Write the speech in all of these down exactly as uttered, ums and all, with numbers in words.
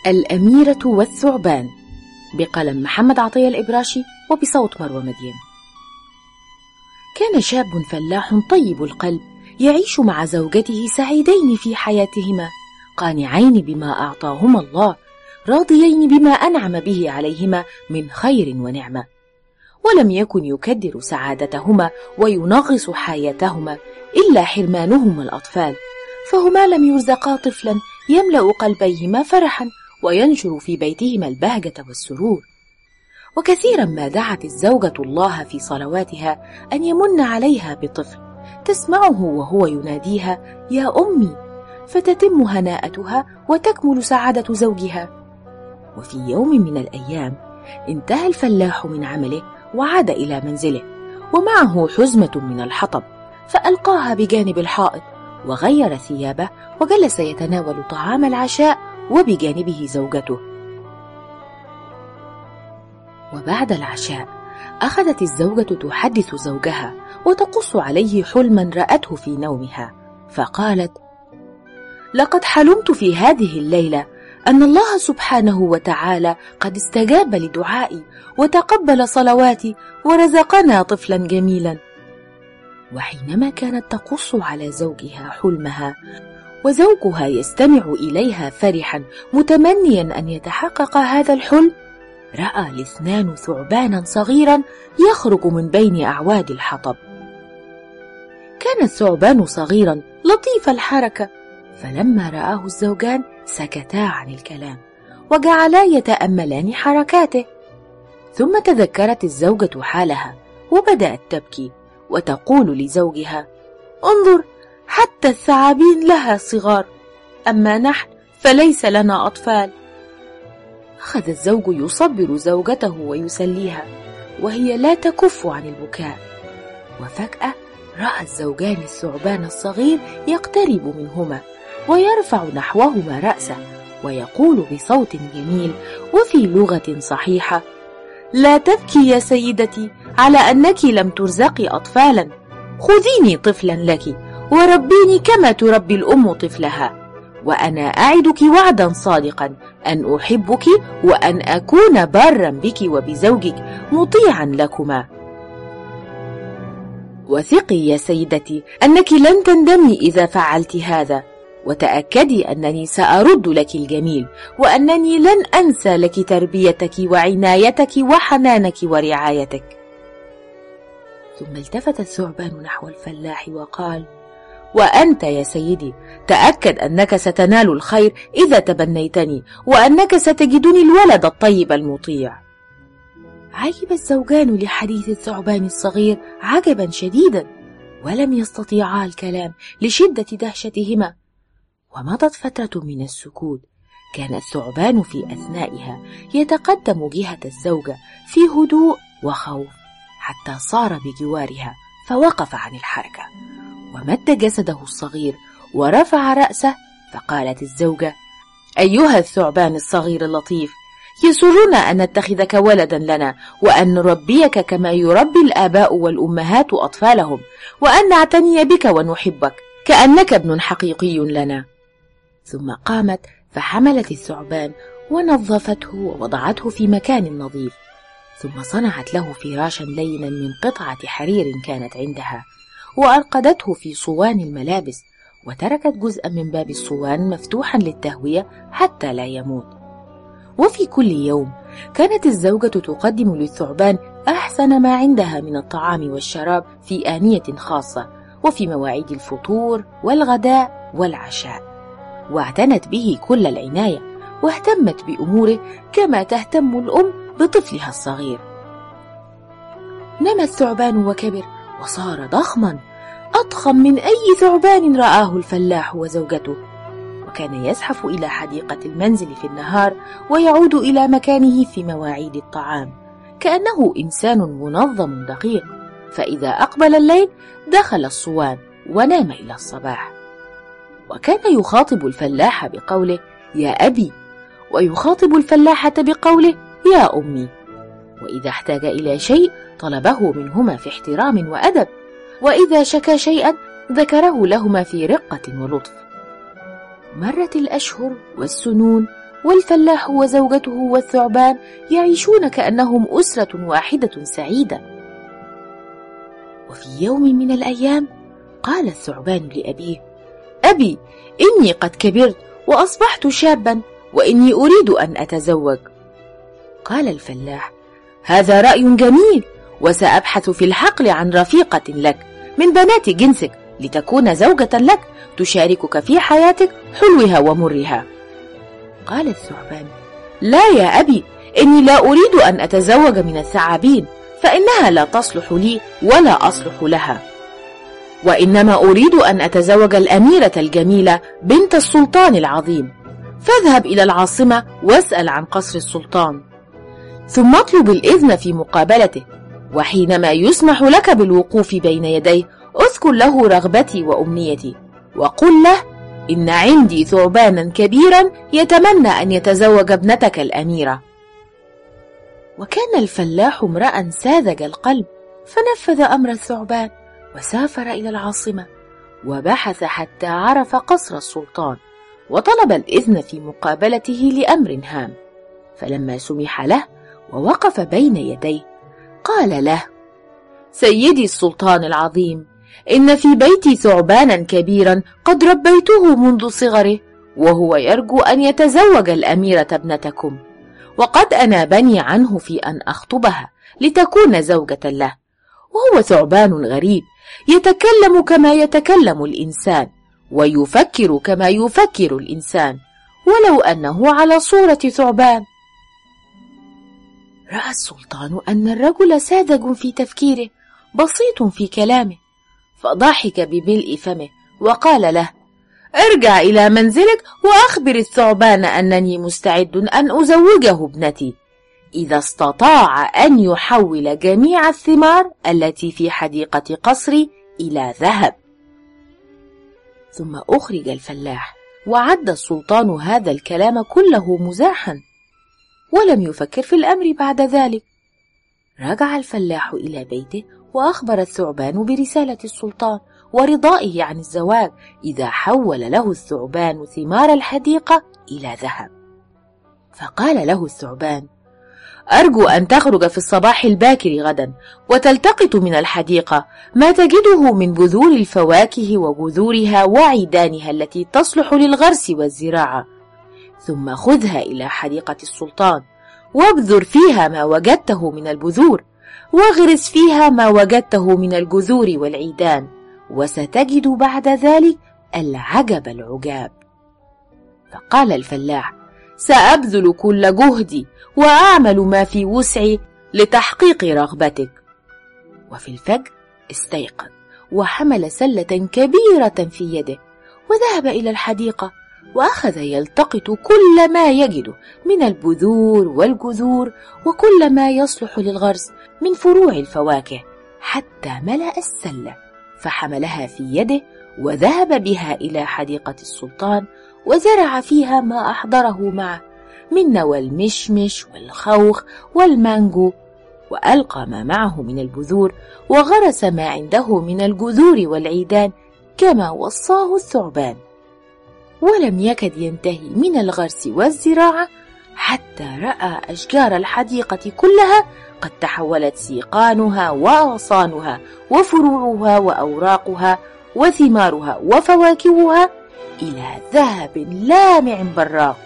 الأميرة والثعبان، بقلم محمد عطية الإبراشي وبصوت مروى مدين. كان شاب فلاح طيب القلب يعيش مع زوجته سعيدين في حياتهما، قانعين بما أعطاهما الله، راضيين بما أنعم به عليهما من خير ونعمة، ولم يكن يكدر سعادتهما وينغص حياتهما إلا حرمانهما الأطفال، فهما لم يرزقا طفلا يملأ قلبيهما فرحا وينشر في بيتهما البهجة والسرور. وكثيرا ما دعت الزوجة الله في صلواتها أن يمن عليها بطفل تسمعه وهو يناديها يا أمي، فتتم هناءتها وتكمل سعادة زوجها. وفي يوم من الأيام انتهى الفلاح من عمله وعاد إلى منزله، ومعه حزمة من الحطب، فألقاها بجانب الحائط وغير ثيابه وجلس يتناول طعام العشاء وبجانبه زوجته. وبعد العشاء أخذت الزوجة تحدث زوجها وتقص عليه حلما رأته في نومها، فقالت: لقد حلمت في هذه الليلة أن الله سبحانه وتعالى قد استجاب لدعائي وتقبل صلواتي ورزقنا طفلا جميلا. وحينما كانت تقص على زوجها حلمها وزوجها يستمع إليها فرحا متمنيا أن يتحقق هذا الحلم، رأى الاثنان ثعبانا صغيرا يخرج من بين أعواد الحطب. كان الثعبان صغيرا لطيف الحركة، فلما رآه الزوجان سكتا عن الكلام وجعلا يتأملان حركاته. ثم تذكرت الزوجة حالها وبدأت تبكي وتقول لزوجها: انظر، حتى الثعابين لها صغار، أما نحن فليس لنا أطفال. أخذ الزوج يصبر زوجته ويسليها وهي لا تكف عن البكاء. وفجأة رأى الزوجان الثعبان الصغير يقترب منهما ويرفع نحوهما رأسه ويقول بصوت جميل وفي لغة صحيحة: لا تبكي يا سيدتي على أنك لم ترزقي أطفالا، خذيني طفلا لك وربيني كما تربي الأم طفلها، وأنا أعدك وعدا صادقا أن أحبك وأن أكون بارا بك وبزوجك مطيعا لكما. وثقي يا سيدتي أنك لن تندمي إذا فعلت هذا، وتأكدي أنني سأرد لك الجميل، وأنني لن أنسى لك تربيتك وعنايتك وحنانك ورعايتك. ثم التفت الثعبان نحو الفلاح وقال: وأنت يا سيدي تأكد أنك ستنال الخير إذا تبنيتني، وأنك ستجدني الولد الطيب المطيع. عجب الزوجان لحديث الثعبان الصغير عجبا شديدا، ولم يستطيعا الكلام لشدة دهشتهما. ومضت فترة من السكوت، كان الثعبان في أثنائها يتقدم جهة الزوجة في هدوء وخوف حتى صار بجوارها فوقف عن الحركة ومد جسده الصغير ورفع رأسه. فقالت الزوجة: أيها الثعبان الصغير اللطيف، يسرنا أن نتخذك ولدا لنا، وأن نربيك كما يربي الآباء والأمهات أطفالهم، وأن نعتني بك ونحبك كأنك ابن حقيقي لنا. ثم قامت فحملت الثعبان ونظفته ووضعته في مكان نظيف، ثم صنعت له فراشا لينا من قطعة حرير كانت عندها، وأرقدته في صوان الملابس، وتركت جزءا من باب الصوان مفتوحا للتهوية حتى لا يموت. وفي كل يوم كانت الزوجة تقدم للثعبان أحسن ما عندها من الطعام والشراب في آنية خاصة، وفي مواعيد الفطور والغداء والعشاء، واعتنت به كل العناية، واهتمت بأموره كما تهتم الأم بطفلها الصغير. نمى الثعبان وكبر وصار ضخما، أضخم من أي ثعبان رآه الفلاح وزوجته، وكان يزحف إلى حديقة المنزل في النهار ويعود إلى مكانه في مواعيد الطعام كأنه إنسان منظم دقيق، فإذا أقبل الليل دخل الصوان ونام إلى الصباح. وكان يخاطب الفلاح بقوله يا أبي، ويخاطب الفلاحة بقوله يا أمي، وإذا احتاج إلى شيء طلبه منهما في احترام وأدب، وإذا شكى شيئا ذكره لهما في رقة ولطف. مرت الأشهر والسنون والفلاح وزوجته والثعبان يعيشون كأنهم أسرة واحدة سعيدة. وفي يوم من الأيام قال الثعبان لأبيه: أبي، إني قد كبرت وأصبحت شابا، وإني أريد أن أتزوج. قال الفلاح: هذا رأي جميل، وسأبحث في الحقل عن رفيقة لك من بنات جنسك لتكون زوجة لك تشاركك في حياتك حلوها ومرها. قال الثعبان: لا يا أبي، إني لا أريد أن أتزوج من الثعابين، فإنها لا تصلح لي ولا أصلح لها، وإنما أريد أن أتزوج الأميرة الجميلة بنت السلطان العظيم. فاذهب إلى العاصمة واسأل عن قصر السلطان، ثم اطلب الإذن في مقابلته، وحينما يسمح لك بالوقوف بين يديه اذكر له رغبتي وأمنيتي، وقل له: إن عندي ثعبانا كبيرا يتمنى أن يتزوج ابنتك الأميرة. وكان الفلاح امرأ ساذج القلب، فنفذ أمر الثعبان وسافر إلى العاصمة، وبحث حتى عرف قصر السلطان، وطلب الإذن في مقابلته لأمر هام. فلما سمح له ووقف بين يديه قال له: سيدي السلطان العظيم، إن في بيتي ثعبانا كبيرا قد ربيته منذ صغره، وهو يرجو أن يتزوج الأميرة ابنتكم، وقد أنابني عنه في أن أخطبها لتكون زوجة له، وهو ثعبان غريب يتكلم كما يتكلم الإنسان، ويفكر كما يفكر الإنسان، ولو أنه على صورة ثعبان. رأى السلطان أن الرجل ساذج في تفكيره بسيط في كلامه، فضحك بملء فمه وقال له: ارجع إلى منزلك وأخبر الثعبان أنني مستعد أن أزوجه ابنتي إذا استطاع أن يحول جميع الثمار التي في حديقة قصري إلى ذهب. ثم أخرج الفلاح، وعد السلطان هذا الكلام كله مزاحا، ولم يفكر في الأمر بعد ذلك. رجع الفلاح إلى بيته وأخبر الثعبان برسالة السلطان ورضائه عن الزواج إذا حول له الثعبان ثمار الحديقة إلى ذهب. فقال له الثعبان: أرجو أن تخرج في الصباح الباكر غدا وتلتقط من الحديقة ما تجده من بذور الفواكه وبذورها وعيدانها التي تصلح للغرس والزراعة، ثم خذها إلى حديقة السلطان وابذر فيها ما وجدته من البذور، واغرس فيها ما وجدته من الجذور والعيدان، وستجد بعد ذلك العجب العجاب. فقال الفلاح: سأبذل كل جهدي وأعمل ما في وسعي لتحقيق رغبتك. وفي الفجر استيقظ وحمل سلة كبيرة في يده، وذهب إلى الحديقة، وأخذ يلتقط كل ما يجده من البذور والجذور وكل ما يصلح للغرس من فروع الفواكه، حتى ملأ السلة، فحملها في يده وذهب بها إلى حديقة السلطان، وزرع فيها ما أحضره معه من نوى المشمش والخوخ والمانجو، وألقى ما معه من البذور، وغرس ما عنده من الجذور والعيدان كما وصاه الثعبان. ولم يكد ينتهي من الغرس والزراعة حتى رأى أشجار الحديقة كلها قد تحولت سيقانها وأغصانها وفروعها وأوراقها وثمارها وفواكهها إلى ذهب لامع براق.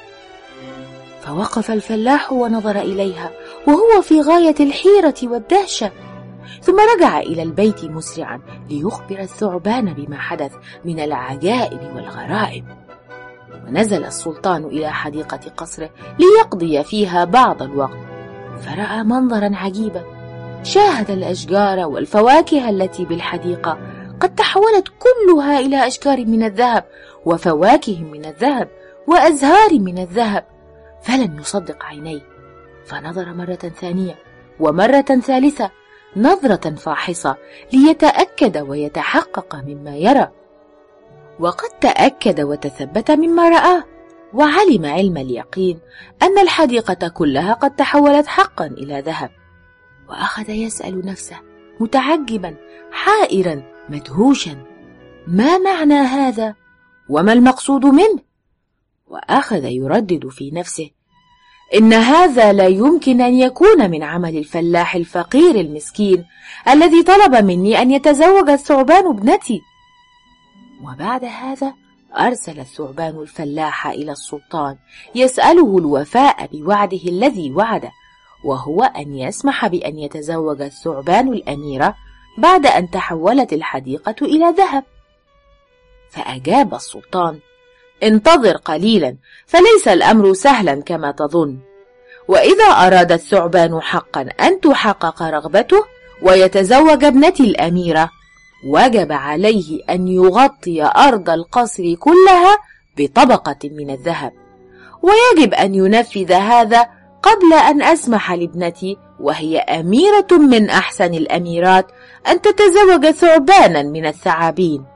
فوقف الفلاح ونظر إليها وهو في غاية الحيرة والدهشة، ثم رجع إلى البيت مسرعا ليخبر الثعبان بما حدث من العجائب والغرائب. ونزل السلطان إلى حديقة قصره ليقضي فيها بعض الوقت، فرأى منظرا عجيبا. شاهد الأشجار والفواكه التي بالحديقة قد تحولت كلها إلى أشجار من الذهب وفواكه من الذهب وأزهار من الذهب، فلم يصدق عينيه، فنظر مرة ثانية ومرة ثالثة نظرة فاحصة ليتأكد ويتحقق مما يرى. وقد تأكد وتثبت مما رآه، وعلم علم اليقين أن الحديقة كلها قد تحولت حقا إلى ذهب. وأخذ يسأل نفسه متعجبا حائرا مدهوشا: ما معنى هذا؟ وما المقصود منه؟ وأخذ يردد في نفسه: إن هذا لا يمكن أن يكون من عمل الفلاح الفقير المسكين الذي طلب مني أن يتزوج الثعبان ابنتي. وبعد هذا أرسل الثعبان الفلاح إلى السلطان يسأله الوفاء بوعده الذي وعده، وهو أن يسمح بأن يتزوج الثعبان الأميرة بعد أن تحولت الحديقة إلى ذهب. فأجاب السلطان: انتظر قليلا، فليس الأمر سهلا كما تظن. وإذا أراد الثعبان حقا أن تحقق رغبته ويتزوج ابنتي الأميرة، وجب عليه أن يغطي أرض القصر كلها بطبقة من الذهب، ويجب أن ينفذ هذا قبل أن أسمح لابنتي، وهي أميرة من أحسن الأميرات، أن تتزوج ثعبانا من الثعابين.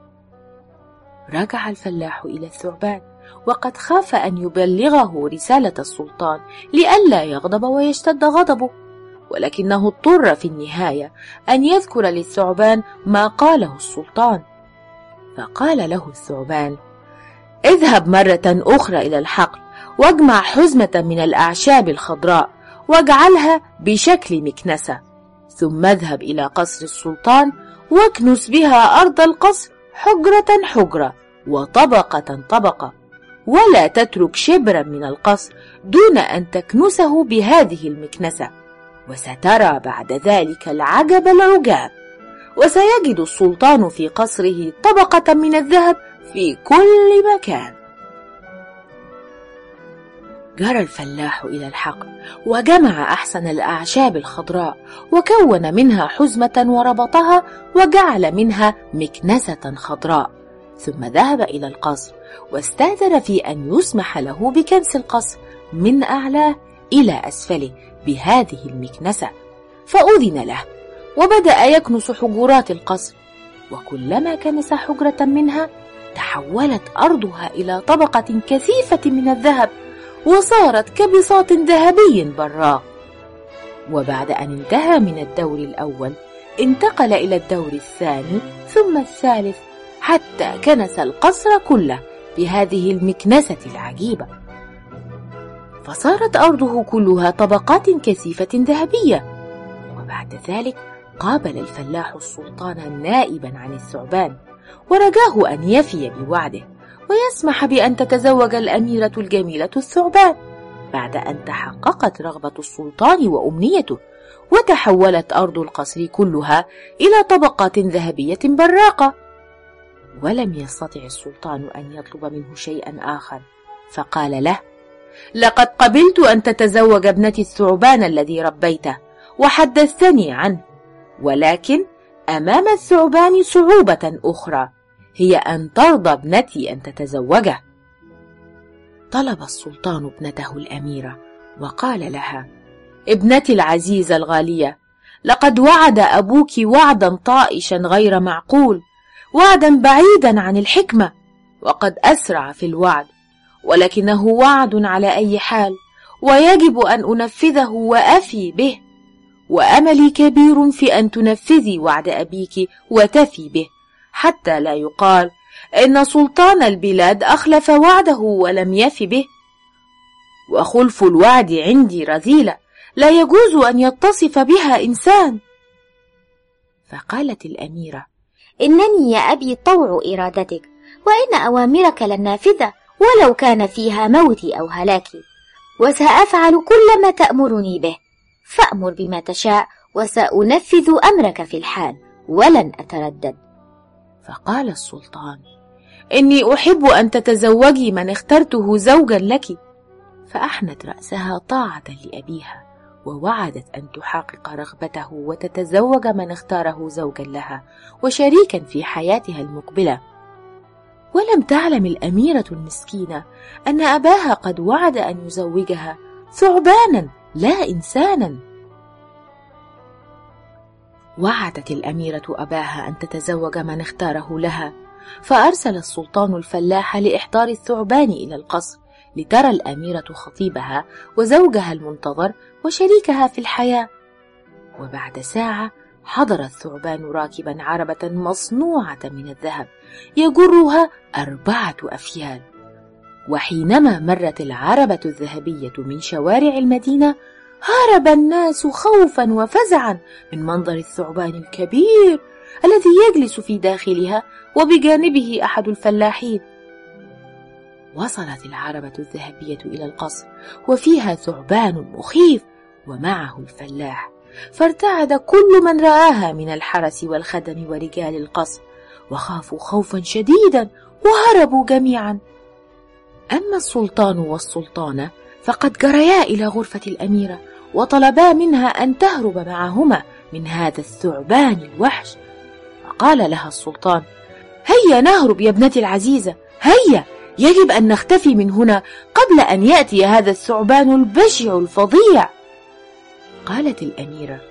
رجع الفلاح إلى الثعبان وقد خاف أن يبلغه رسالة السلطان لئلا يغضب ويشتد غضبه، ولكنه اضطر في النهاية أن يذكر للثعبان ما قاله السلطان. فقال له الثعبان: اذهب مرة أخرى إلى الحقل واجمع حزمة من الأعشاب الخضراء واجعلها بشكل مكنسة، ثم اذهب إلى قصر السلطان واكنس بها أرض القصر حجرة حجرة وطبقة طبقة، ولا تترك شبرا من القصر دون أن تكنسه بهذه المكنسة، وسترى بعد ذلك العجب العجاب، وسيجد السلطان في قصره طبقة من الذهب في كل مكان. جرى الفلاح إلى الحقل وجمع أحسن الأعشاب الخضراء وكون منها حزمة وربطها وجعل منها مكنسة خضراء، ثم ذهب إلى القصر واستأذن في أن يسمح له بكنس القصر من أعلاه إلى أسفله بهذه المكنسة، فأذن له وبدأ يكنس حجرات القصر، وكلما كنس حجرة منها تحولت أرضها إلى طبقة كثيفة من الذهب وصارت كبساط ذهبي براق. وبعد أن انتهى من الدور الأول انتقل إلى الدور الثاني ثم الثالث حتى كنس القصر كله بهذه المكنسة العجيبة، فصارت أرضه كلها طبقات كثيفة ذهبية. وبعد ذلك قابل الفلاح السلطان نائبا عن الثعبان ورجاه أن يفي بوعده ويسمح بأن تتزوج الأميرة الجميلة الثعبان بعد أن تحققت رغبة السلطان وأمنيته، وتحولت أرض القصر كلها إلى طبقات ذهبية براقة. ولم يستطع السلطان أن يطلب منه شيئا آخر، فقال له: لقد قبلت أن تتزوج ابنتي الثعبان الذي ربيته وحدثتني عنه، ولكن أمام الثعبان صعوبة أخرى، هي أن ترضى ابنتي أن تتزوجه. طلب السلطان ابنته الأميرة وقال لها: ابنتي العزيزة الغالية، لقد وعد أبوك وعدا طائشا غير معقول، وعدا بعيدا عن الحكمة، وقد أسرع في الوعد، ولكنه وعد على أي حال، ويجب أن أنفذه وأفي به، وأملي كبير في أن تنفذي وعد أبيك وتفي به، حتى لا يقال إن سلطان البلاد أخلف وعده ولم يف به، وخلف الوعد عندي رذيلة لا يجوز أن يتصف بها إنسان. فقالت الأميرة: إنني يا أبي طوع إرادتك، وإن أوامرك لن نافذة ولو كان فيها موتي أو هلاكي، وسأفعل كل ما تأمرني به، فأمر بما تشاء وسأنفذ أمرك في الحال ولن أتردد. فقال السلطان: إني أحب أن تتزوجي من اخترته زوجا لك. فأحنت رأسها طاعة لأبيها، ووعدت أن تحقق رغبته وتتزوج من اختاره زوجا لها وشريكا في حياتها المقبلة. ولم تعلم الأميرة المسكينة أن أباها قد وعد أن يزوجها ثعبانا لا إنسانا. وعدت الأميرة أباها أن تتزوج من اختاره لها، فأرسل السلطان الفلاح لإحضار الثعبان إلى القصر لترى الأميرة خطيبها وزوجها المنتظر وشريكها في الحياة. وبعد ساعة حضر الثعبان راكبا عربة مصنوعة من الذهب يجرها أربعة أفيال، وحينما مرت العربة الذهبية من شوارع المدينة هرب الناس خوفا وفزعا من منظر الثعبان الكبير الذي يجلس في داخلها وبجانبه أحد الفلاحين. وصلت العربة الذهبية إلى القصر وفيها ثعبان مخيف ومعه الفلاح، فارتعد كل من رآها من الحرس والخدم ورجال القصر وخافوا خوفا شديدا وهربوا جميعا. أما السلطان والسلطانة فقد جريا إلى غرفة الأميرة وطلبا منها أن تهرب معهما من هذا الثعبان الوحش. فقال لها السلطان: هيا نهرب يا ابنتي العزيزة، هيا، يجب أن نختفي من هنا قبل أن يأتي هذا الثعبان البشع الفظيع. قالت الأميرة: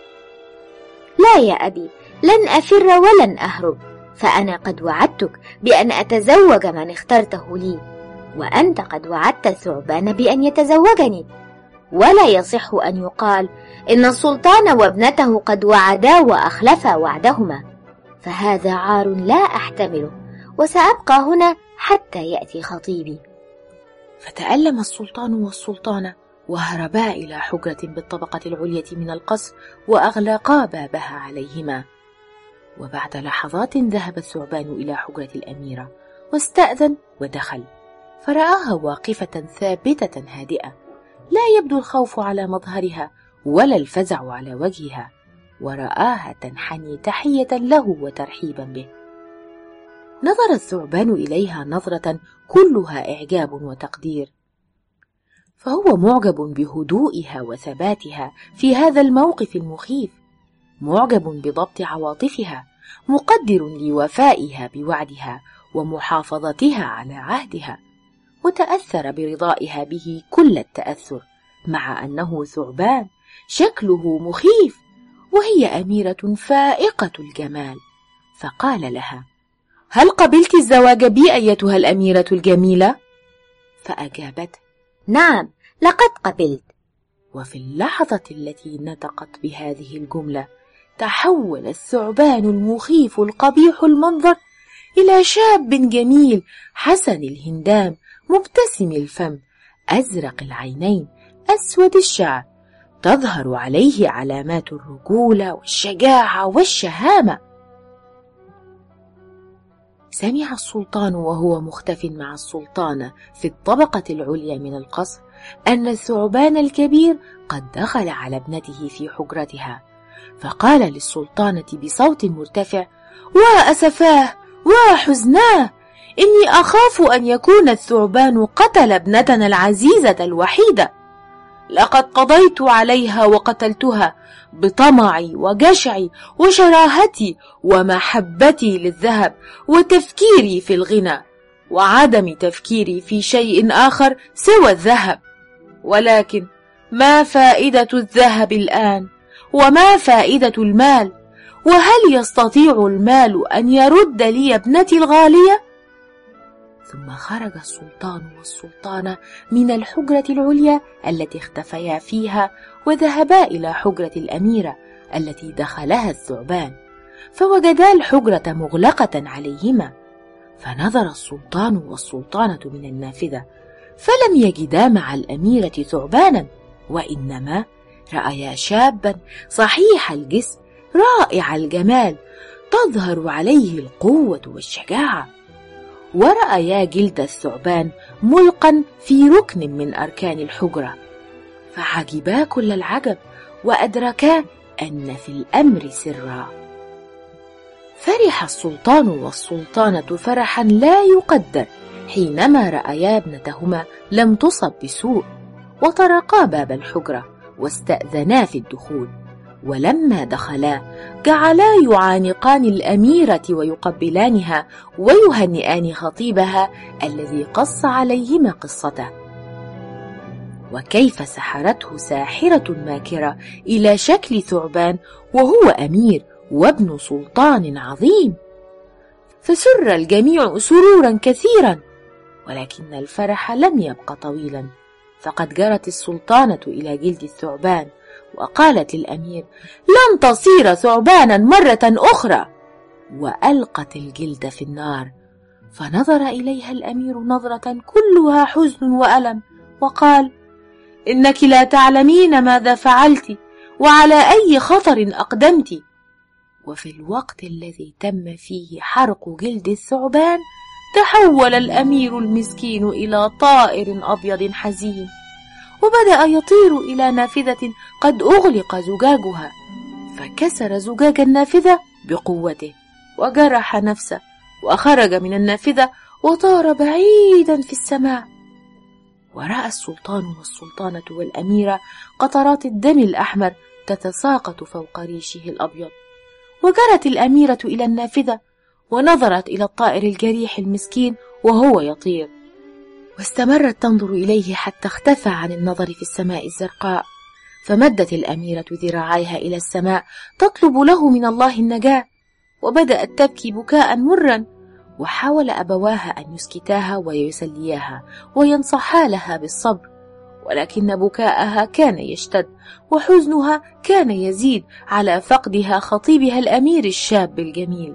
لا يا أبي، لن أفر ولن أهرب، فأنا قد وعدتك بأن أتزوج من اخترته لي، وأنت قد وعدت الثعبان بأن يتزوجني، ولا يصح أن يقال إن السلطان وابنته قد وعدا وأخلفا وعدهما، فهذا عار لا أحتمله، وسأبقى هنا حتى يأتي خطيبي. فتألم السلطان والسلطانة وهربا إلى حجرة بالطبقة العليا من القصر وأغلقا بابها عليهما. وبعد لحظات ذهب الثعبان إلى حجرة الأميرة واستأذن ودخل، فرآها واقفة ثابتة هادئة، لا يبدو الخوف على مظهرها ولا الفزع على وجهها، ورآها تنحني تحية له وترحيبا به. نظر الثعبان إليها نظرة كلها إعجاب وتقدير، فهو معجب بهدوئها وثباتها في هذا الموقف المخيف، معجب بضبط عواطفها، مقدر لوفائها بوعدها ومحافظتها على عهدها، وتأثر برضائها به كل التأثر، مع أنه ثعبان شكله مخيف وهي أميرة فائقة الجمال. فقال لها: هل قبلت الزواج بي أيتها الأميرة الجميلة؟ فأجابت: نعم، لقد قبلت. وفي اللحظة التي نطقت بهذه الجملة تحول الثعبان المخيف القبيح المنظر إلى شاب جميل حسن الهندام مبتسم الفم أزرق العينين أسود الشعر، تظهر عليه علامات الرجولة والشجاعة والشهامة. سمع السلطان وهو مختف مع السلطانة في الطبقة العليا من القصر أن الثعبان الكبير قد دخل على ابنته في حجرتها، فقال للسلطانة بصوت مرتفع: وأسفاه وحزناه، إني أخاف أن يكون الثعبان قتل ابنتنا العزيزة الوحيدة، لقد قضيت عليها وقتلتها بطمعي وجشعي وشراهتي ومحبتي للذهب وتفكيري في الغنى وعدم تفكيري في شيء آخر سوى الذهب. ولكن ما فائدة الذهب الآن؟ وما فائدة المال؟ وهل يستطيع المال أن يرد لي ابنتي الغالية؟ ثم خرج السلطان والسلطانة من الحجرة العليا التي اختفيا فيها وذهبا إلى حجرة الأميرة التي دخلها الثعبان، فوجدا الحجرة مغلقة عليهما. فنظر السلطان والسلطانة من النافذة فلم يجدا مع الأميرة ثعبانا، وإنما رأيا شابا صحيح الجسم رائع الجمال تظهر عليه القوة والشجاعة، ورأيا جلد الثعبان ملقا في ركن من أركان الحجرة، فعجبا كل العجب وأدركا أن في الأمر سرا. فرح السلطان والسلطانة فرحا لا يقدر حينما رأيا ابنتهما لم تصب بسوء، وطرقا باب الحجرة واستأذنا في الدخول. ولما دخلا جعلا يعانقان الأميرة ويقبلانها ويهنئان خطيبها الذي قص عليهما قصته، وكيف سحرته ساحرة ماكرة إلى شكل ثعبان وهو أمير وابن سلطان عظيم. فسر الجميع سرورا كثيرا، ولكن الفرح لم يبق طويلا، فقد جرت السلطانة إلى جلد الثعبان وقالت للأمير: لن تصير ثعبانا مرة أخرى، وألقت الجلد في النار، فنظر إليها الأمير نظرة كلها حزن وألم وقال: إنك لا تعلمين ماذا فعلت وعلى أي خطر أقدمت. وفي الوقت الذي تم فيه حرق جلد الثعبان تحول الأمير المسكين إلى طائر أبيض حزين، وبدأ يطير إلى نافذة قد أغلق زجاجها، فكسر زجاج النافذة بقوته وجرح نفسه، وخرج من النافذة وطار بعيدا في السماء. ورأى السلطان والسلطانة والأميرة قطرات الدم الأحمر تتساقط فوق ريشه الأبيض. وجرت الأميرة إلى النافذة ونظرت إلى الطائر الجريح المسكين وهو يطير، واستمرت تنظر إليه حتى اختفى عن النظر في السماء الزرقاء. فمدت الأميرة ذراعيها إلى السماء تطلب له من الله النجاة، وبدأت تبكي بكاء مرا، وحاول أبواها أن يسكتاها ويسلياها وينصحا لها بالصبر، ولكن بكاءها كان يشتد وحزنها كان يزيد على فقدها خطيبها الأمير الشاب الجميل.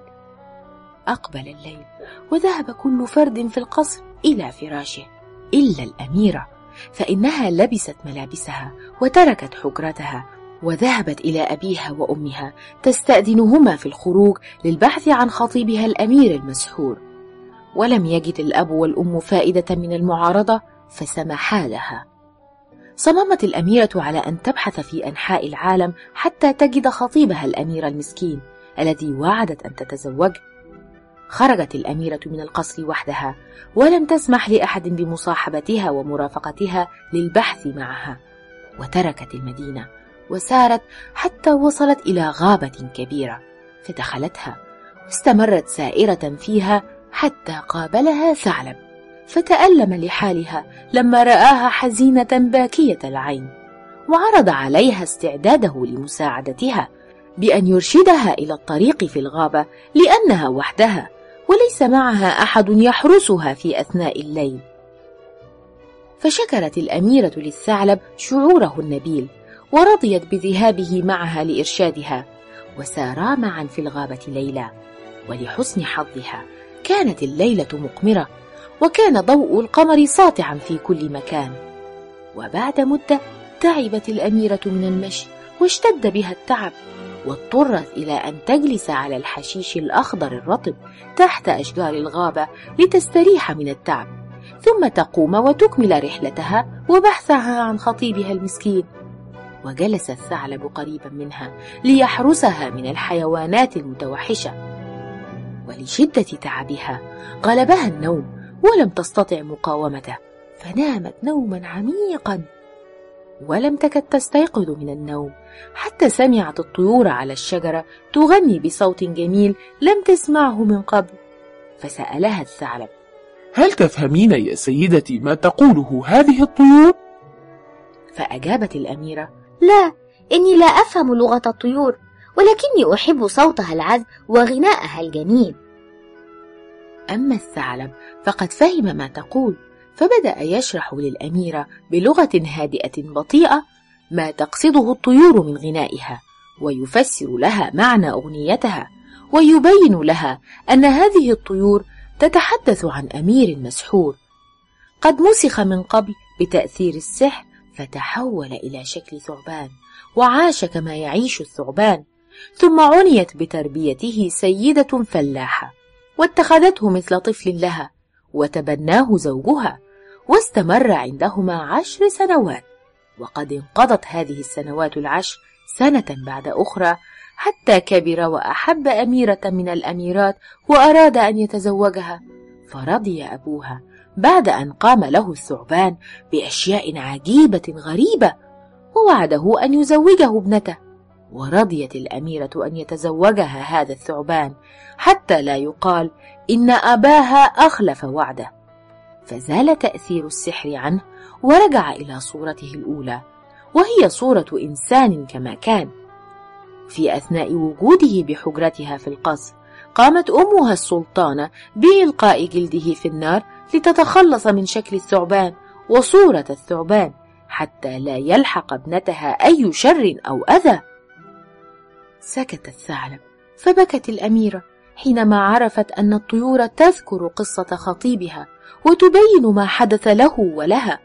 أقبل الليل وذهب كل فرد في القصر إلى فراشه إلا الأميرة، فإنها لبست ملابسها وتركت حجرتها وذهبت إلى أبيها وأمها تستأذنهما في الخروج للبحث عن خطيبها الأمير المسحور. ولم يجد الأب والأم فائدة من المعارضة فسمحا لها. صممت الأميرة على أن تبحث في أنحاء العالم حتى تجد خطيبها الأمير المسكين الذي وعدت أن تتزوجه. خرجت الأميرة من القصر وحدها ولم تسمح لأحد بمصاحبتها ومرافقتها للبحث معها، وتركت المدينة وسارت حتى وصلت إلى غابة كبيرة فدخلتها، واستمرت سائرة فيها حتى قابلها ثعلب، فتألم لحالها لما رآها حزينة باكية العين، وعرض عليها استعداده لمساعدتها بأن يرشدها إلى الطريق في الغابة، لأنها وحدها وليس معها أحد يحرسها في أثناء الليل. فشكرت الأميرة للثعلب شعوره النبيل، ورضيت بذهابه معها لإرشادها، وسارا معا في الغابة ليلة. ولحسن حظها كانت الليلة مقمرة، وكان ضوء القمر ساطعا في كل مكان. وبعد مدة تعبت الأميرة من المشي واشتد بها التعب، واضطرت إلى أن تجلس على الحشيش الأخضر الرطب تحت أشجار الغابة لتستريح من التعب، ثم تقوم وتكمل رحلتها وبحثها عن خطيبها المسكين. وجلس الثعلب قريبا منها ليحرسها من الحيوانات المتوحشة، ولشدة تعبها غلبها النوم ولم تستطع مقاومته، فنامت نوما عميقا، ولم تكد تستيقظ من النوم حتى سمعت الطيور على الشجرة تغني بصوت جميل لم تسمعه من قبل. فسألها الثعلب: هل تفهمين يا سيدتي ما تقوله هذه الطيور؟ فأجابت الأميرة: لا، إني لا أفهم لغة الطيور، ولكني أحب صوتها العذب وغناءها الجميل. أما الثعلب فقد فهم ما تقول، فبدأ يشرح للأميرة بلغة هادئة بطيئة ما تقصده الطيور من غنائها، ويفسر لها معنى أغنيتها، ويبين لها أن هذه الطيور تتحدث عن أمير مسحور قد مسخ من قبل بتأثير السحر، فتحول إلى شكل ثعبان وعاش كما يعيش الثعبان، ثم عنيت بتربيته سيدة فلاحة واتخذته مثل طفل لها، وتبناه زوجها، واستمر عندهما عشر سنوات. وقد انقضت هذه السنوات العشر سنة بعد أخرى حتى كبر وأحب أميرة من الأميرات وأراد أن يتزوجها، فرضي أبوها بعد أن قام له الثعبان بأشياء عجيبة غريبة، ووعده أن يزوجه ابنته. ورضيت الأميرة أن يتزوجها هذا الثعبان حتى لا يقال إن أباها أخلف وعده. فزال تأثير السحر عنه ورجع إلى صورته الأولى، وهي صورة إنسان كما كان. في أثناء وجوده بحجرتها في القصر قامت أمها السلطانة بإلقاء جلده في النار لتتخلص من شكل الثعبان وصورة الثعبان حتى لا يلحق ابنتها أي شر أو أذى. سكت الثعلب، فبكت الأميرة حينما عرفت أن الطيور تذكر قصة خطيبها وتبين ما حدث له ولها.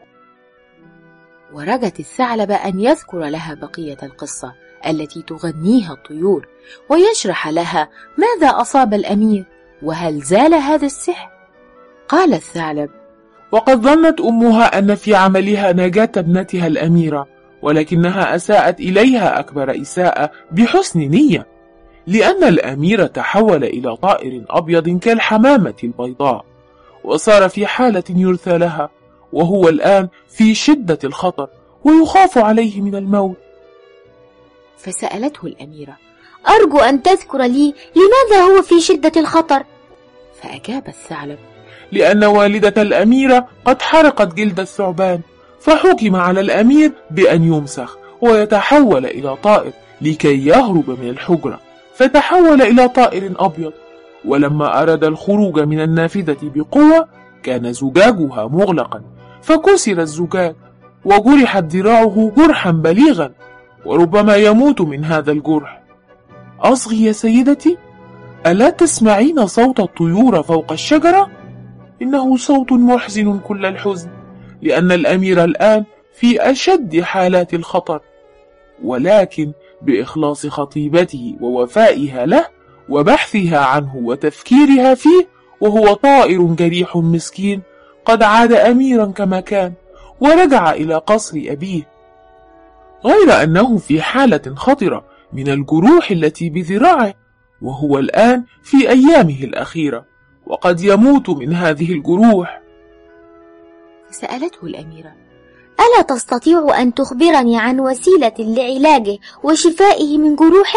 ورجت الثعلب أن يذكر لها بقية القصة التي تغنيها الطيور، ويشرح لها ماذا أصاب الأمير وهل زال هذا السحر. قال الثعلب: وقد ظنت أمها أن في عملها نجاة ابنتها الأميرة، ولكنها أساءت إليها أكبر إساءة بحسن نية، لأن الأمير تحول إلى طائر أبيض كالحمامة البيضاء، وصار في حالة يرثى لها، وهو الآن في شدة الخطر ويخاف عليه من الموت. فسألته الأميرة: أرجو أن تذكر لي لماذا هو في شدة الخطر؟ فأجاب الثعلب: لأن والدة الأميرة قد حرقت جلد الثعبان، فحكم على الأمير بأن يمسخ ويتحول إلى طائر لكي يهرب من الحجرة، فتحول إلى طائر أبيض. ولما أراد الخروج من النافذة بقوة كان زجاجها مغلقا، فكسر الزجاج وجرحت ذراعه جرحا بليغا، وربما يموت من هذا الجرح. أصغي يا سيدتي، ألا تسمعين صوت الطيور فوق الشجرة؟ إنه صوت محزن كل الحزن، لأن الأمير الآن في أشد حالات الخطر، ولكن بإخلاص خطيبته ووفائها له وبحثها عنه وتفكيرها فيه، وهو طائر جريح مسكين قد عاد أميرا كما كان ورجع إلى قصر أبيه، غير أنه في حالة خطرة من الجروح التي بذراعه، وهو الآن في أيامه الأخيرة وقد يموت من هذه الجروح. سألته الأميرة: ألا تستطيع أن تخبرني عن وسيلة لعلاجه وشفائه من جروحه؟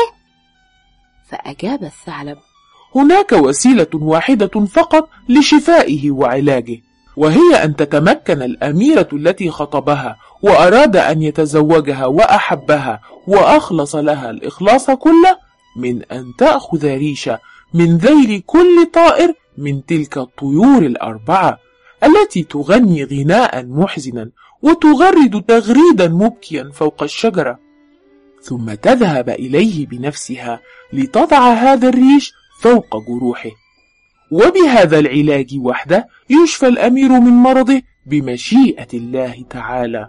فأجاب الثعلب: هناك وسيلة واحدة فقط لشفائه وعلاجه، وهي أن تتمكن الأميرة التي خطبها وأراد أن يتزوجها وأحبها وأخلص لها الإخلاص كله من أن تأخذ ريشة من ذيل كل طائر من تلك الطيور الأربعة التي تغني غناء محزنا وتغرد تغريدا مبكيا فوق الشجرة، ثم تذهب إليه بنفسها لتضع هذا الريش فوق جروحه، وبهذا العلاج وحده يشفى الأمير من مرضه بمشيئة الله تعالى.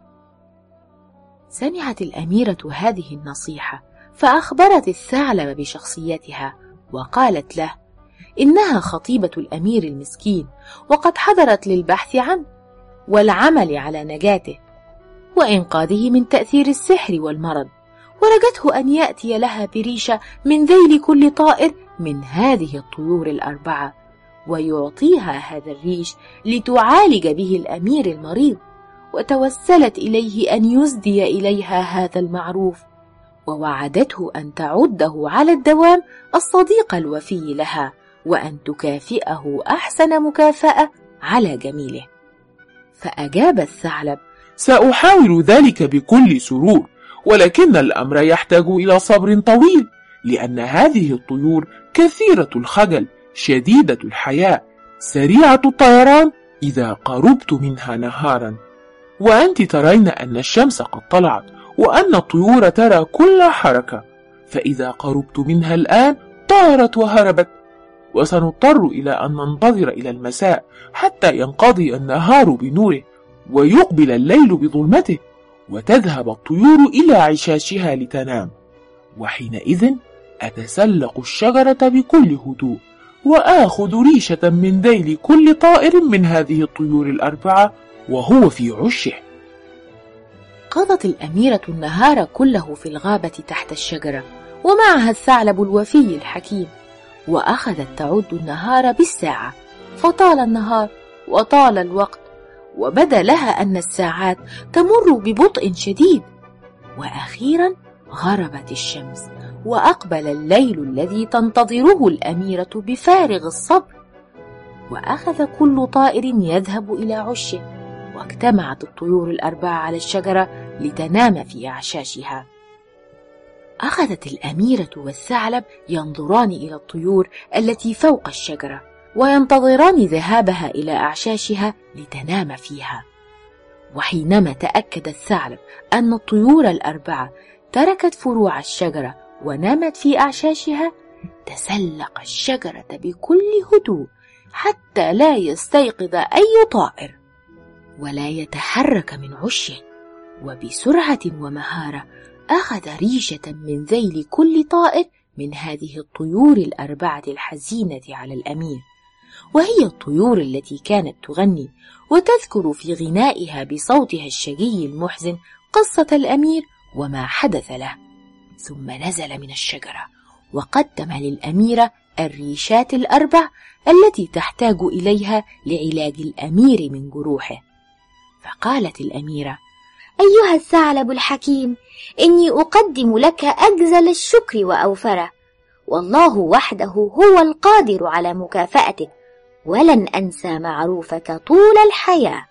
سمعت الأميرة هذه النصيحة فأخبرت الثعلب بشخصيتها، وقالت له إنها خطيبة الأمير المسكين، وقد حضرت للبحث عنه والعمل على نجاته وإنقاذه من تأثير السحر والمرض، ورجته أن يأتي لها بريشة من ذيل كل طائر من هذه الطيور الأربعة، ويعطيها هذا الريش لتعالج به الأمير المريض، وتوسلت إليه أن يسدي إليها هذا المعروف، ووعدته أن تعده على الدوام الصديق الوفي لها، وأن تكافئه أحسن مكافأة على جميله. فأجاب الثعلب: سأحاول ذلك بكل سرور، ولكن الأمر يحتاج إلى صبر طويل، لأن هذه الطيور كثيرة الخجل، شديدة الحياء، سريعة الطيران إذا قربت منها نهارا، وأنت ترين أن الشمس قد طلعت وأن الطيور ترى كل حركة، فإذا قربت منها الآن طارت وهربت، وسنضطر إلى أن ننتظر إلى المساء حتى ينقضي النهار بنوره ويقبل الليل بظلمته، وتذهب الطيور إلى عشاشها لتنام، وحينئذ أتسلق الشجرة بكل هدوء وآخذ ريشة من ذيل كل طائر من هذه الطيور الأربعة وهو في عشه. قضت الأميرة النهار كله في الغابة تحت الشجرة، ومعها الثعلب الوفي الحكيم، وأخذت تعد النهار بالساعة، فطال النهار وطال الوقت، وبدا لها أن الساعات تمر ببطء شديد، وأخيرا غربت الشمس وأقبل الليل الذي تنتظره الأميرة بفارغ الصبر، وأخذ كل طائر يذهب إلى عشه، واجتمعت الطيور الأربعة على الشجرة لتنام في أعشاشها. أخذت الأميرة والثعلب ينظران إلى الطيور التي فوق الشجرة، وينتظران ذهابها إلى أعشاشها لتنام فيها. وحينما تأكد الثعلب أن الطيور الأربعة تركت فروع الشجرة ونامت في أعشاشها، تسلق الشجرة بكل هدوء حتى لا يستيقظ أي طائر ولا يتحرك من عشه، وبسرعة ومهارة أخذ ريشة من ذيل كل طائر من هذه الطيور الأربعة الحزينة على الأمير، وهي الطيور التي كانت تغني وتذكر في غنائها بصوتها الشجي المحزن قصة الأمير وما حدث له. ثم نزل من الشجرة وقدم للأميرة الريشات الأربع التي تحتاج إليها لعلاج الأمير من جروحه. فقالت الأميرة: أيها الثعلب الحكيم، إني أقدم لك أجزل الشكر وأوفره، والله وحده هو القادر على مكافأتك، ولن أنسى معروفك طول الحياة.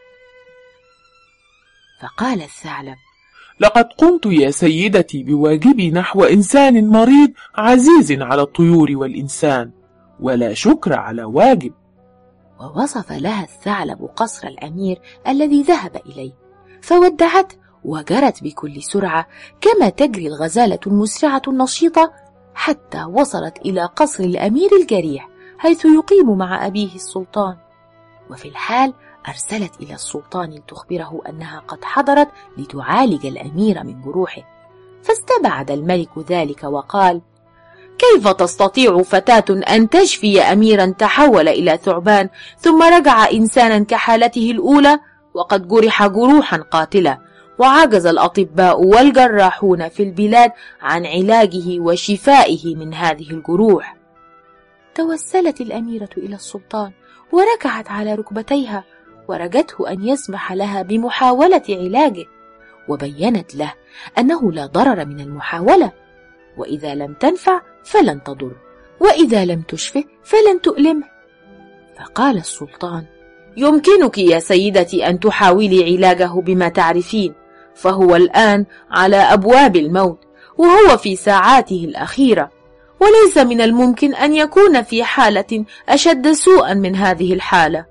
فقال الثعلب: لقد قمت يا سيدتي بواجبي نحو إنسان مريض عزيز على الطيور والإنسان، ولا شكر على واجب. ووصف لها الثعلب قصر الأمير الذي ذهب إليه، فودعته وجرت بكل سرعة كما تجري الغزالة المسرعة النشيطة، حتى وصلت إلى قصر الأمير الجريح حيث يقيم مع أبيه السلطان. وفي الحال أرسلت إلى السلطان لتخبره أنها قد حضرت لتعالج الأمير من جروحه. فاستبعد الملك ذلك وقال: كيف تستطيع فتاة أن تشفي أميرا تحول إلى ثعبان ثم رجع إنسانا كحالته الأولى وقد جرح جروحا قاتلة، وعجز الأطباء والجراحون في البلاد عن علاجه وشفائه من هذه الجروح؟ توسلت الأميرة إلى السلطان وركعت على ركبتيها ورجته أن يسمح لها بمحاولة علاجه، وبينت له أنه لا ضرر من المحاولة، وإذا لم تنفع فلن تضر، وإذا لم تشفه فلن تؤلمه. فقال السلطان: يمكنك يا سيدتي أن تحاولي علاجه بما تعرفين، فهو الآن على أبواب الموت وهو في ساعاته الأخيرة، وليس من الممكن أن يكون في حالة أشد سوءا من هذه الحالة.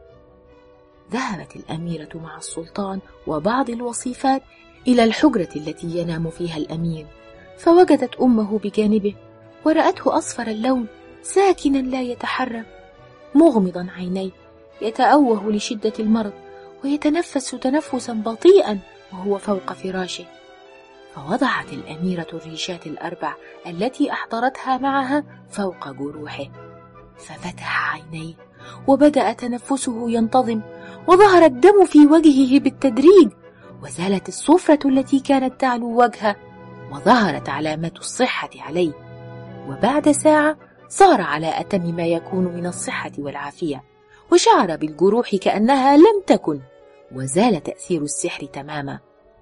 ذهبت الأميرة مع السلطان وبعض الوصيفات إلى الحجرة التي ينام فيها الأمير، فوجدت أمه بجانبه ورأته أصفر اللون ساكنا لا يتحرك، مغمضا عينيه يتأوه لشدة المرض ويتنفس تنفسا بطيئا وهو فوق فراشه. فوضعت الأميرة الريشات الأربع التي أحضرتها معها فوق جروحه، ففتح عينيه وبدأ تنفسه ينتظم، وظهر الدم في وجهه بالتدريج، وزالت الصفرة التي كانت تعلو وجهه، وظهرت علامات الصحة عليه. وبعد ساعة صار على أتم ما يكون من الصحة والعافية، وشعر بالجروح كأنها لم تكن، وزال تأثير السحر تماما.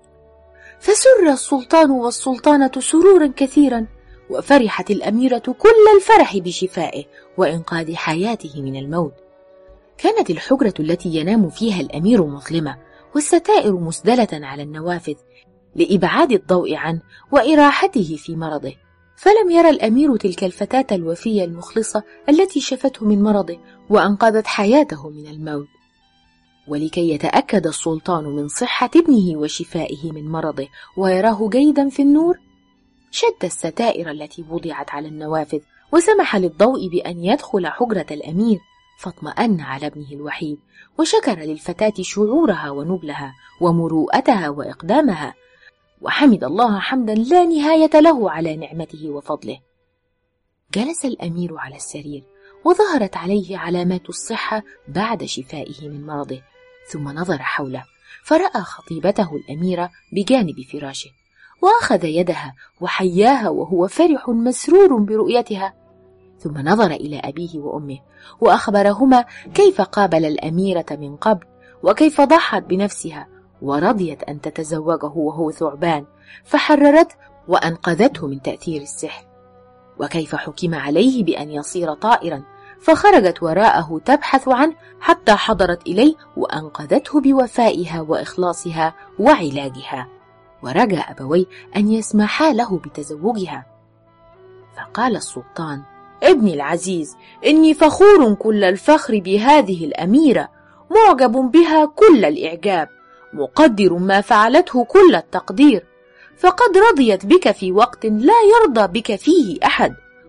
فسر السلطان والسلطانة سرورا كثيرا، وفرحت الأميرة كل الفرح بشفائه وإنقاذ حياته من الموت. كانت الحجرة التي ينام فيها الأمير مظلمة، والستائر مسدلة على النوافذ لإبعاد الضوء عنه وإراحته في مرضه، فلم يرى الأمير تلك الفتاة الوفية المخلصة التي شفته من مرضه وأنقذت حياته من الموت. ولكي يتأكد السلطان من صحة ابنه وشفائه من مرضه ويراه جيدا في النور، شد الستائر التي وضعت على النوافذ وسمح للضوء بأن يدخل حجرة الأمير، فاطمأن على ابنه الوحيد، وشكر للفتاة شعورها ونبلها ومروءتها وإقدامها، وحمد الله حمدا لا نهاية له على نعمته وفضله. جلس الأمير على السرير وظهرت عليه علامات الصحة بعد شفائه من مرضه، ثم نظر حوله فرأى خطيبته الأميرة بجانب فراشه، وأخذ يدها وحياها وهو فرح مسرور برؤيتها، ثم نظر إلى أبيه وأمه وأخبرهما كيف قابل الأميرة من قبل، وكيف ضحت بنفسها ورضيت أن تتزوجه وهو ثعبان، فحررته وأنقذته من تأثير السحر، وكيف حكم عليه بأن يصير طائرا، فخرجت وراءه تبحث عنه حتى حضرت إليه وأنقذته بوفائها وإخلاصها وعلاجها، ورجى أبويه أن يسمحا له بتزوجها. فقال السلطان: ابني العزيز، إني فخور كل الفخر بهذه الأميرة، معجب بها كل الإعجاب، مقدر ما فعلته كل التقدير، فقد رضيت بك في وقت لا يرضى بك فيه أحد،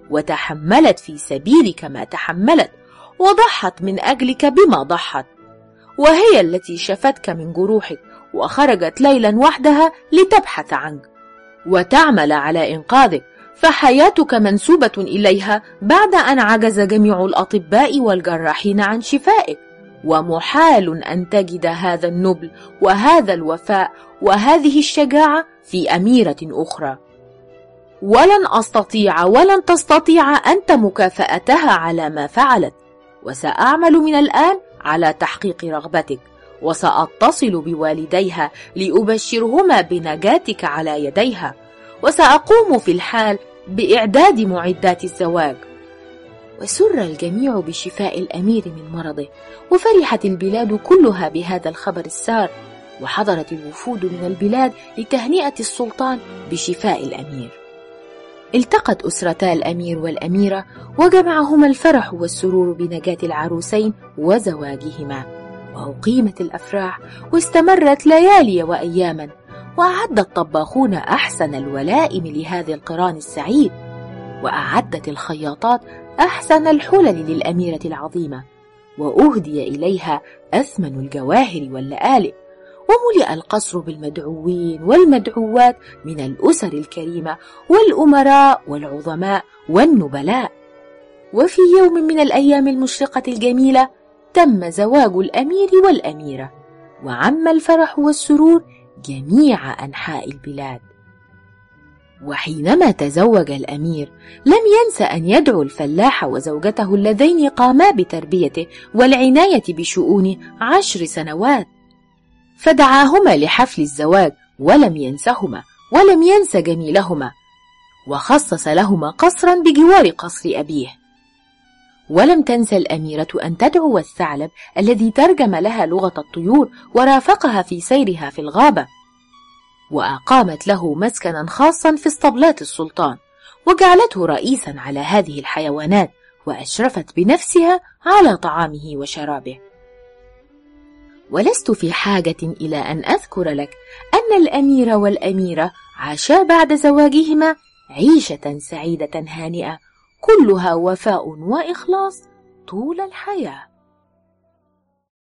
وتحملت في سبيلك ما تحملت، وضحت من أجلك بما ضحت، وهي التي شفتك من جروحك وخرجت ليلا وحدها لتبحث عنك وتعمل على إنقاذك، فحياتك منسوبة إليها بعد أن عجز جميع الأطباء والجراحين عن شفائك، ومحال أن تجد هذا النبل وهذا الوفاء وهذه الشجاعة في أميرة أخرى، ولن أستطيع ولن تستطيع أنت مكافأتها على ما فعلت، وسأعمل من الآن على تحقيق رغبتك، وسأتصل بوالديها لأبشرهما بنجاتك على يديها، وسأقوم في الحال بإعداد معدات الزواج. وسر الجميع بشفاء الأمير من مرضه، وفرحت البلاد كلها بهذا الخبر السار، وحضرت الوفود من البلاد لتهنئة السلطان بشفاء الأمير. التقت أسرتا الأمير والأميرة، وجمعهما الفرح والسرور بنجاة العروسين وزواجهما، وأقيمت الأفراح واستمرت ليالي وأياما، وأعد الطباخون أحسن الولائم لهذا القران السعيد، وأعدت الخياطات أحسن الحلل للأميرة العظيمة، وأهدي إليها أثمن الجواهر واللآلئ، وملئ القصر بالمدعوين والمدعوات من الأسر الكريمة والأمراء والعظماء والنبلاء. وفي يوم من الأيام المشرقة الجميلة تم زواج الأمير والأميرة، وعم الفرح والسرور جميع أنحاء البلاد. وحينما تزوج الأمير لم ينس أن يدعو الفلاح وزوجته اللذين قاما بتربيته والعناية بشؤونه عشر سنوات، فدعاهما لحفل الزواج ولم ينسهما ولم ينس جميلهما، وخصص لهما قصرا بجوار قصر أبيه. ولم تنس الأميرة أن تدعو الثعلب الذي ترجم لها لغة الطيور ورافقها في سيرها في الغابة، وأقامت له مسكنا خاصا في اسطبلات السلطان، وجعلته رئيسا على هذه الحيوانات، وأشرفت بنفسها على طعامه وشرابه. ولست في حاجة إلى أن أذكر لك أن الأمير والأميرة عاشا بعد زواجهما عيشة سعيدة هانئة كلها وفاء وإخلاص طول الحياة.